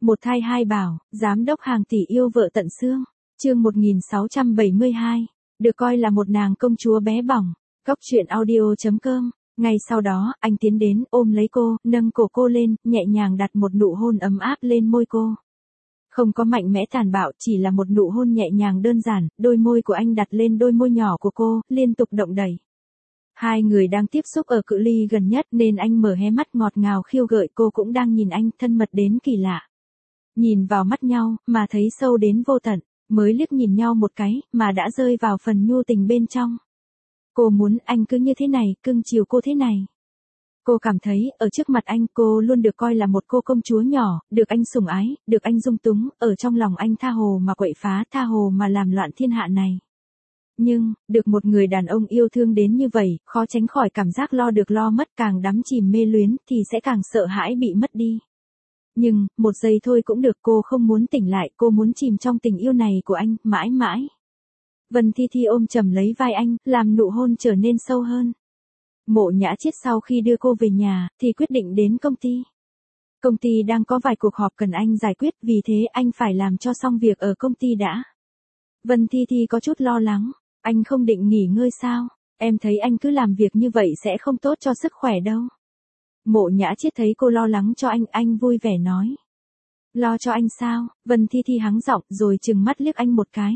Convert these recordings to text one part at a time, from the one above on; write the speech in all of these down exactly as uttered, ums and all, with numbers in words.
Một thai hai bảo, giám đốc hàng tỷ yêu vợ tận xương. Chương một nghìn sáu trăm bảy mươi hai, được coi là một nàng công chúa bé bỏng. Góc truyện audio chấm com. Ngay sau đó, anh tiến đến, ôm lấy cô, nâng cổ cô lên, nhẹ nhàng đặt một nụ hôn ấm áp lên môi cô. Không có mạnh mẽ tàn bạo, chỉ là một nụ hôn nhẹ nhàng đơn giản, đôi môi của anh đặt lên đôi môi nhỏ của cô, liên tục động đẩy. Hai người đang tiếp xúc ở cự ly gần nhất nên anh mở hé mắt ngọt ngào khiêu gợi, cô cũng đang nhìn anh, thân mật đến kỳ lạ. Nhìn vào mắt nhau, mà thấy sâu đến vô tận, mới liếc nhìn nhau một cái, mà đã rơi vào phần nhu tình bên trong. Cô muốn anh cứ như thế này, cưng chiều cô thế này. Cô cảm thấy, ở trước mặt anh, cô luôn được coi là một cô công chúa nhỏ, được anh sủng ái, được anh dung túng, ở trong lòng anh tha hồ mà quậy phá, tha hồ mà làm loạn thiên hạ này. Nhưng, được một người đàn ông yêu thương đến như vậy, khó tránh khỏi cảm giác lo được lo mất, càng đắm chìm mê luyến, thì sẽ càng sợ hãi bị mất đi. Nhưng, một giây thôi cũng được, cô không muốn tỉnh lại, cô muốn chìm trong tình yêu này của anh, mãi mãi. Vân Thi Thi ôm chầm lấy vai anh, làm nụ hôn trở nên sâu hơn. Mộ Nhã Chiết sau khi đưa cô về nhà, thì quyết định đến công ty. Công ty đang có vài cuộc họp cần anh giải quyết, vì thế anh phải làm cho xong việc ở công ty đã. Vân Thi Thi có chút lo lắng, anh không định nghỉ ngơi sao? Em thấy anh cứ làm việc như vậy sẽ không tốt cho sức khỏe đâu. Mộ Nhã Chiết thấy cô lo lắng cho anh, anh vui vẻ nói. Lo cho anh sao? Vân Thi Thi hắng giọng rồi trừng mắt liếc anh một cái.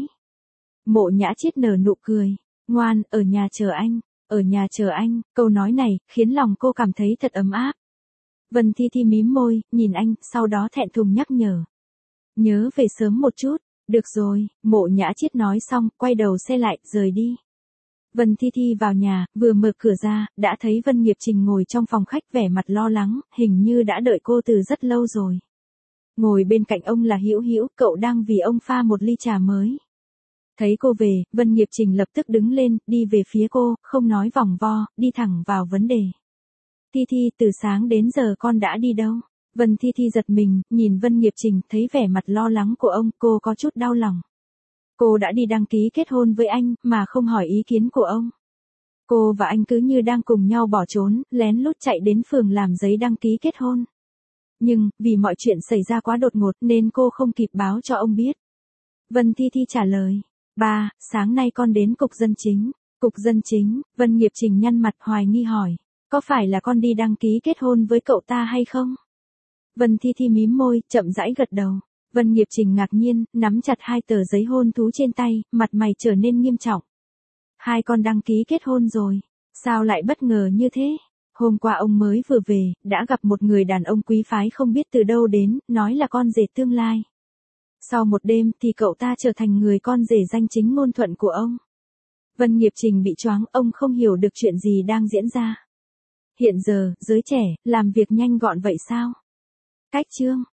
Mộ Nhã Chiết nở nụ cười, ngoan, ở nhà chờ anh, ở nhà chờ anh, câu nói này, khiến lòng cô cảm thấy thật ấm áp. Vân Thi Thi mím môi, nhìn anh, sau đó thẹn thùng nhắc nhở. Nhớ về sớm một chút, được rồi, Mộ Nhã Chiết nói xong, quay đầu xe lại, rời đi. Vân Thi Thi vào nhà, vừa mở cửa ra, đã thấy Vân Nghiệp Trình ngồi trong phòng khách vẻ mặt lo lắng, hình như đã đợi cô từ rất lâu rồi. Ngồi bên cạnh ông là Hữu Hữu, cậu đang vì ông pha một ly trà mới. Thấy cô về, Vân Nghiệp Trình lập tức đứng lên, đi về phía cô, không nói vòng vo, đi thẳng vào vấn đề. Thi Thi, từ sáng đến giờ con đã đi đâu? Vân Thi Thi giật mình, nhìn Vân Nghiệp Trình, thấy vẻ mặt lo lắng của ông, cô có chút đau lòng. Cô đã đi đăng ký kết hôn với anh, mà không hỏi ý kiến của ông. Cô và anh cứ như đang cùng nhau bỏ trốn, lén lút chạy đến phường làm giấy đăng ký kết hôn. Nhưng, vì mọi chuyện xảy ra quá đột ngột nên cô không kịp báo cho ông biết. Vân Thi Thi trả lời. Ba, sáng nay con đến cục dân chính. Cục dân chính, Vân Nghiệp Trình nhăn mặt hoài nghi hỏi. Có phải là con đi đăng ký kết hôn với cậu ta hay không? Vân Thi Thi mím môi, chậm rãi gật đầu. Vân Nghiệp Trình ngạc nhiên, nắm chặt hai tờ giấy hôn thú trên tay, mặt mày trở nên nghiêm trọng. Hai con đăng ký kết hôn rồi. Sao lại bất ngờ như thế? Hôm qua ông mới vừa về, đã gặp một người đàn ông quý phái không biết từ đâu đến, nói là con rể tương lai. Sau một đêm thì cậu ta trở thành người con rể danh chính ngôn thuận của ông. Vân Nghiệp Trình bị choáng, ông không hiểu được chuyện gì đang diễn ra. Hiện giờ, giới trẻ, làm việc nhanh gọn vậy sao? Cách chương.